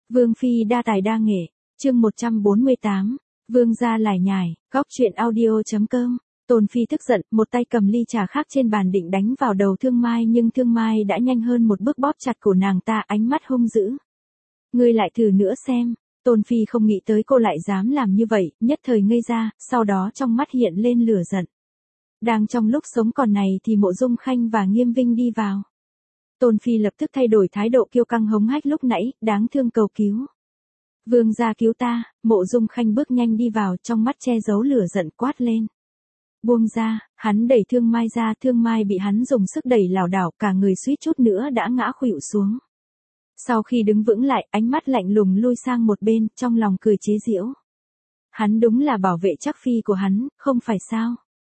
Vương phi đa tài đa nghệ, chương 148, Vương gia lải nhải, góc chuyện audio.com. Tôn phi tức giận, một tay cầm ly trà khác trên bàn định đánh vào đầu Thương Mai, nhưng Thương Mai đã nhanh hơn một bước bóp chặt cổ nàng ta, ánh mắt hung dữ. Ngươi lại thử nữa xem. Tôn phi không nghĩ tới cô lại dám làm như vậy, nhất thời ngây ra, sau đó trong mắt hiện lên lửa giận. Đang trong lúc sống còn này thì Mộ Dung Khanh và Nghiêm Vinh đi vào. Tôn phi lập tức thay đổi thái độ kiêu căng hống hách lúc nãy, đáng thương cầu cứu. Vương gia cứu ta. Mộ Dung Khanh bước nhanh đi vào, trong mắt che giấu lửa giận quát lên. Buông ra. Hắn đẩy Thương Mai ra, Thương Mai bị hắn dùng sức đẩy lảo đảo, cả người suýt chút nữa đã ngã khuỵu xuống. Sau khi đứng vững lại, ánh mắt lạnh lùng lui sang một bên, trong lòng cười chế giễu. Hắn đúng là bảo vệ chắc phi của hắn, không phải sao?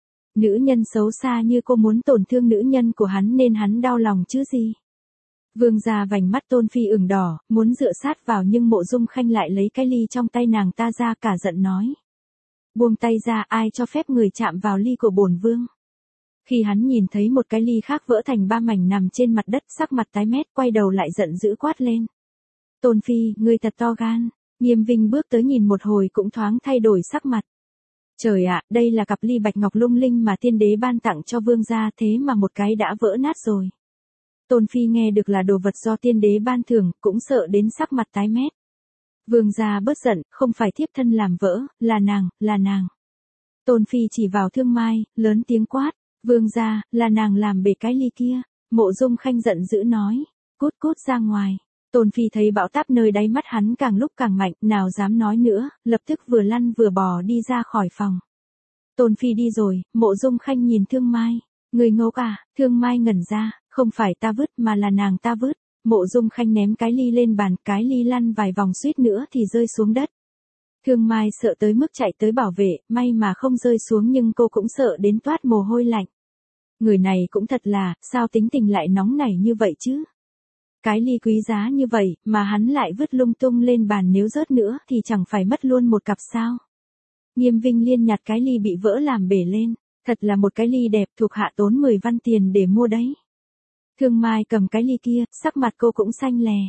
Nữ nhân xấu xa như cô muốn tổn thương nữ nhân của hắn nên hắn đau lòng chứ gì. Vương gia vành mắt Tôn phi ửng đỏ, muốn dựa sát vào nhưng Mộ Dung Khanh lại lấy cái ly trong tay nàng ta ra, cả giận nói. Buông tay ra, ai cho phép người chạm vào ly của bổn vương. Khi hắn nhìn thấy một cái ly khác vỡ thành 3 mảnh nằm trên mặt đất, sắc mặt tái mét, quay đầu lại giận dữ quát lên. Tôn phi, ngươi thật to gan. Nghiêm Vinh bước tới nhìn một hồi cũng thoáng thay đổi sắc mặt. Trời ạ, đây là cặp ly bạch ngọc lung linh mà tiên đế ban tặng cho vương gia, thế mà một cái đã vỡ nát rồi. Tôn phi nghe được là đồ vật do tiên đế ban thưởng, cũng sợ đến sắc mặt tái mét. Vương gia bớt giận, không phải thiếp thân làm vỡ, là nàng. Tôn phi chỉ vào Thương Mai, lớn tiếng quát. Vương gia, là nàng làm bể cái ly kia. Mộ Dung Khanh giận dữ nói. Cút ra ngoài. Tôn phi thấy bão táp nơi đáy mắt hắn càng lúc càng mạnh, nào dám nói nữa, lập tức vừa lăn vừa bò đi ra khỏi phòng. Tôn phi đi rồi, Mộ Dung Khanh nhìn Thương Mai. Người ngốc à? Thương Mai ngẩn ra, không phải ta vứt mà là nàng ta vứt. Mộ Dung Khanh ném cái ly lên bàn, cái ly lăn vài vòng suýt nữa thì rơi xuống đất. Thương Mai sợ tới mức chạy tới bảo vệ, may mà không rơi xuống nhưng cô cũng sợ đến toát mồ hôi lạnh. Người này cũng thật là, sao tính tình lại nóng nảy như vậy chứ? Cái ly quý giá như vậy, mà hắn lại vứt lung tung lên bàn, nếu rớt nữa thì chẳng phải mất luôn một cặp sao? Nghiêm Vinh liên nhặt cái ly bị vỡ làm bể lên, thật là một cái ly đẹp, thuộc hạ tốn 10 văn tiền để mua đấy. Thương Mai cầm cái ly kia, sắc mặt cô cũng xanh lè.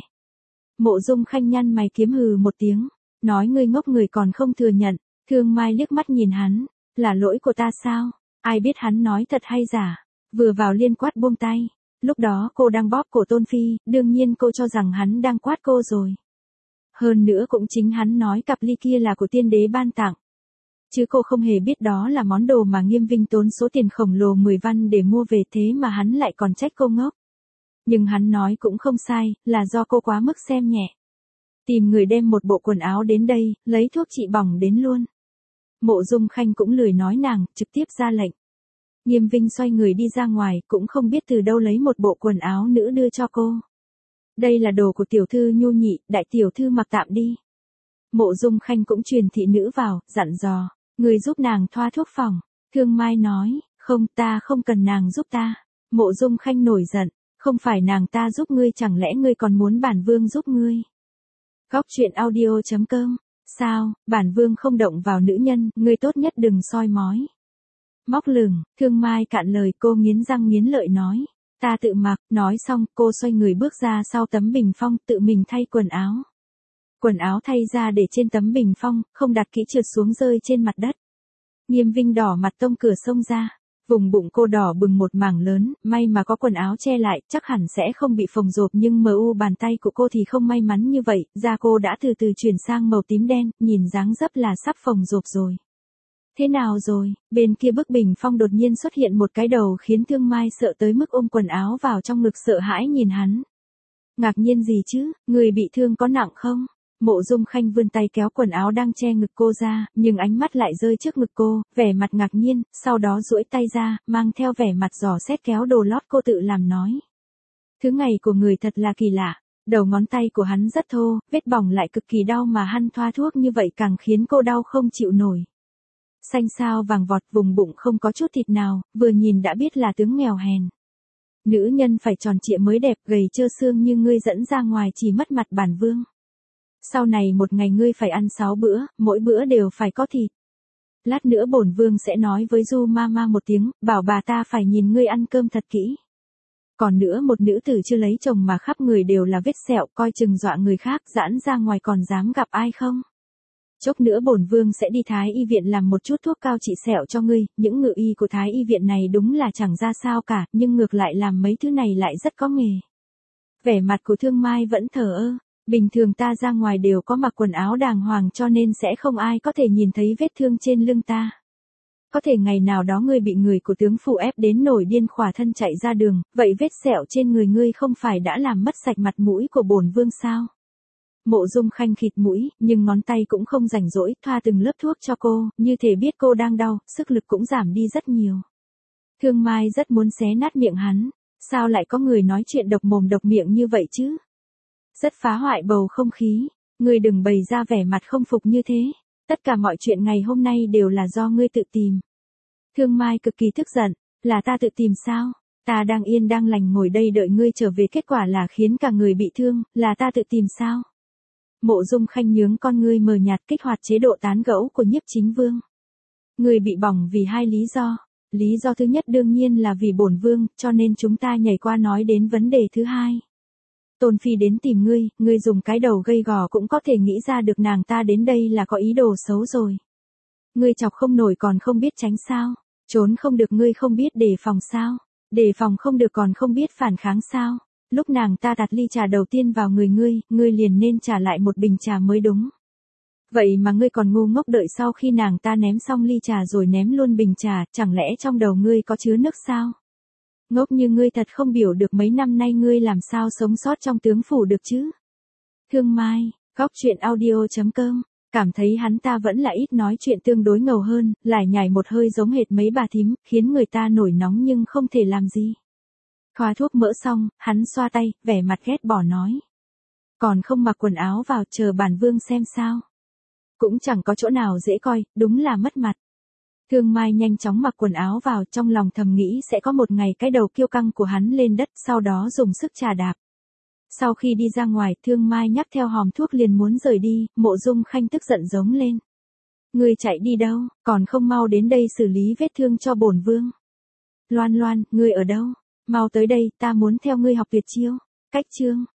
Mộ Dung Khanh nhăn mày kiếm hừ một tiếng, nói ngươi ngốc người còn không thừa nhận. Thương Mai liếc mắt nhìn hắn, là lỗi của ta sao? Ai biết hắn nói thật hay giả? Vừa vào liên quát buông tay. Lúc đó cô đang bóp cổ Tôn phi, đương nhiên cô cho rằng hắn đang quát cô rồi. Hơn nữa cũng chính hắn nói cặp ly kia là của tiên đế ban tặng. Chứ cô không hề biết đó là món đồ mà Nghiêm Vinh tốn số tiền khổng lồ 10 văn để mua về, thế mà hắn lại còn trách cô ngốc. Nhưng hắn nói cũng không sai, là do cô quá mức xem nhẹ. Tìm người đem một bộ quần áo đến đây, lấy thuốc trị bỏng đến luôn. Mộ Dung Khanh cũng lười nói nàng, trực tiếp ra lệnh. Nghiêm Vinh xoay người đi ra ngoài, cũng không biết từ đâu lấy một bộ quần áo nữ đưa cho cô. Đây là đồ của tiểu thư nhu nhị, đại tiểu thư mặc tạm đi. Mộ Dung Khanh cũng truyền thị nữ vào, dặn dò, người giúp nàng thoa thuốc phòng. Thương Mai nói, không, ta không cần nàng giúp ta. Mộ Dung Khanh nổi giận, không phải nàng ta giúp ngươi, chẳng lẽ ngươi còn muốn bản vương giúp ngươi? Góc chuyện audio.com. Sao, bản vương không động vào nữ nhân, ngươi tốt nhất đừng soi mói. Móc lửng. Thương Mai cạn lời, cô nghiến răng nghiến lợi nói. Ta tự mặc. Nói xong, cô xoay người bước ra sau tấm bình phong, tự mình thay quần áo. Quần áo thay ra để trên tấm bình phong, không đặt kỹ trượt xuống rơi trên mặt đất. Nghiêm Vinh đỏ mặt tông cửa xông ra. Vùng bụng cô đỏ bừng một mảng lớn, may mà có quần áo che lại, chắc hẳn sẽ không bị phồng rộp, nhưng bàn tay của cô thì không may mắn như vậy, da cô đã từ từ chuyển sang màu tím đen, nhìn dáng dấp là sắp phồng rộp rồi. Thế nào rồi? Bên kia bức bình phong đột nhiên xuất hiện một cái đầu khiến Thương Mai sợ tới mức ôm quần áo vào trong ngực, sợ hãi nhìn hắn. Ngạc nhiên gì chứ, người bị thương có nặng không? Mộ Dung Khanh vươn tay kéo quần áo đang che ngực cô ra, nhưng ánh mắt lại rơi trước ngực cô, vẻ mặt ngạc nhiên, sau đó duỗi tay ra, mang theo vẻ mặt dò xét kéo đồ lót cô tự làm nói. Thứ ngày của người thật là kỳ lạ, đầu ngón tay của hắn rất thô, vết bỏng lại cực kỳ đau mà hắn thoa thuốc như vậy càng khiến cô đau không chịu nổi. Xanh xao vàng vọt, vùng bụng không có chút thịt nào, vừa nhìn đã biết là tướng nghèo hèn. Nữ nhân phải tròn trịa mới đẹp, gầy trơ xương như ngươi dẫn ra ngoài chỉ mất mặt bản vương. Sau này một ngày ngươi phải ăn 6 bữa, mỗi bữa đều phải có thịt. Lát nữa bổn vương sẽ nói với Du Mama một tiếng, bảo bà ta phải nhìn ngươi ăn cơm thật kỹ. Còn nữa một nữ tử chưa lấy chồng mà khắp người đều là vết sẹo, coi chừng dọa người khác, giãn ra ngoài còn dám gặp ai không? Chốc nữa bổn vương sẽ đi Thái y viện làm một chút thuốc cao trị sẹo cho ngươi, những ngự y của Thái y viện này đúng là chẳng ra sao cả, nhưng ngược lại làm mấy thứ này lại rất có nghề. Vẻ mặt của Thương Mai vẫn thờ ơ, bình thường ta ra ngoài đều có mặc quần áo đàng hoàng cho nên sẽ không ai có thể nhìn thấy vết thương trên lưng ta. Có thể ngày nào đó ngươi bị người của tướng phủ ép đến nổi điên khỏa thân chạy ra đường, vậy vết sẹo trên người ngươi không phải đã làm mất sạch mặt mũi của bổn vương sao? Mộ Dung Khanh khịt mũi, nhưng ngón tay cũng không rảnh rỗi, thoa từng lớp thuốc cho cô, như thể biết cô đang đau, sức lực cũng giảm đi rất nhiều. Thương Mai rất muốn xé nát miệng hắn, sao lại có người nói chuyện độc mồm độc miệng như vậy chứ? Rất phá hoại bầu không khí, ngươi đừng bày ra vẻ mặt không phục như thế, tất cả mọi chuyện ngày hôm nay đều là do ngươi tự tìm. Thương Mai cực kỳ tức giận, là ta tự tìm sao? Ta đang yên đang lành ngồi đây đợi ngươi trở về, kết quả là khiến cả người bị thương, là ta tự tìm sao? Mộ Dung Khanh nhướng con ngươi mờ nhạt kích hoạt chế độ tán gẫu của Nhiếp Chính Vương. Ngươi bị bỏng vì hai lý do. Lý do thứ nhất đương nhiên là vì bổn vương, cho nên chúng ta nhảy qua nói đến vấn đề thứ hai. Tôn Phi đến tìm ngươi dùng cái đầu gây gò cũng có thể nghĩ ra được nàng ta đến đây là có ý đồ xấu rồi. Ngươi chọc không nổi còn không biết tránh sao? Trốn không được ngươi không biết đề phòng sao? Đề phòng không được còn không biết phản kháng sao? Lúc nàng ta tạt ly trà đầu tiên vào người ngươi liền nên trả lại một bình trà mới đúng. Vậy mà ngươi còn ngu ngốc đợi sau khi nàng ta ném xong ly trà rồi ném luôn bình trà, chẳng lẽ trong đầu ngươi có chứa nước sao? Ngốc như ngươi thật không biểu được mấy năm nay ngươi làm sao sống sót trong tướng phủ được chứ? Thương Mai, góc truyện audio.com, cảm thấy hắn ta vẫn là ít nói chuyện tương đối ngầu hơn, lải nhải một hơi giống hệt mấy bà thím, khiến người ta nổi nóng nhưng không thể làm gì. Thoa thuốc mỡ xong, hắn xoa tay, vẻ mặt ghét bỏ nói. Còn không mặc quần áo vào chờ bản vương xem sao. Cũng chẳng có chỗ nào dễ coi, đúng là mất mặt. Thương Mai nhanh chóng mặc quần áo vào, trong lòng thầm nghĩ sẽ có một ngày cái đầu kiêu căng của hắn lên đất, sau đó dùng sức chà đạp. Sau khi đi ra ngoài, Thương Mai nhắc theo hòm thuốc liền muốn rời đi, Mộ Dung Khanh tức giận giống lên. Ngươi chạy đi đâu, còn không mau đến đây xử lý vết thương cho bổn vương. Loan Loan, ngươi ở đâu? Mau tới đây, ta muốn theo ngươi học tuyệt chiêu. Cách chương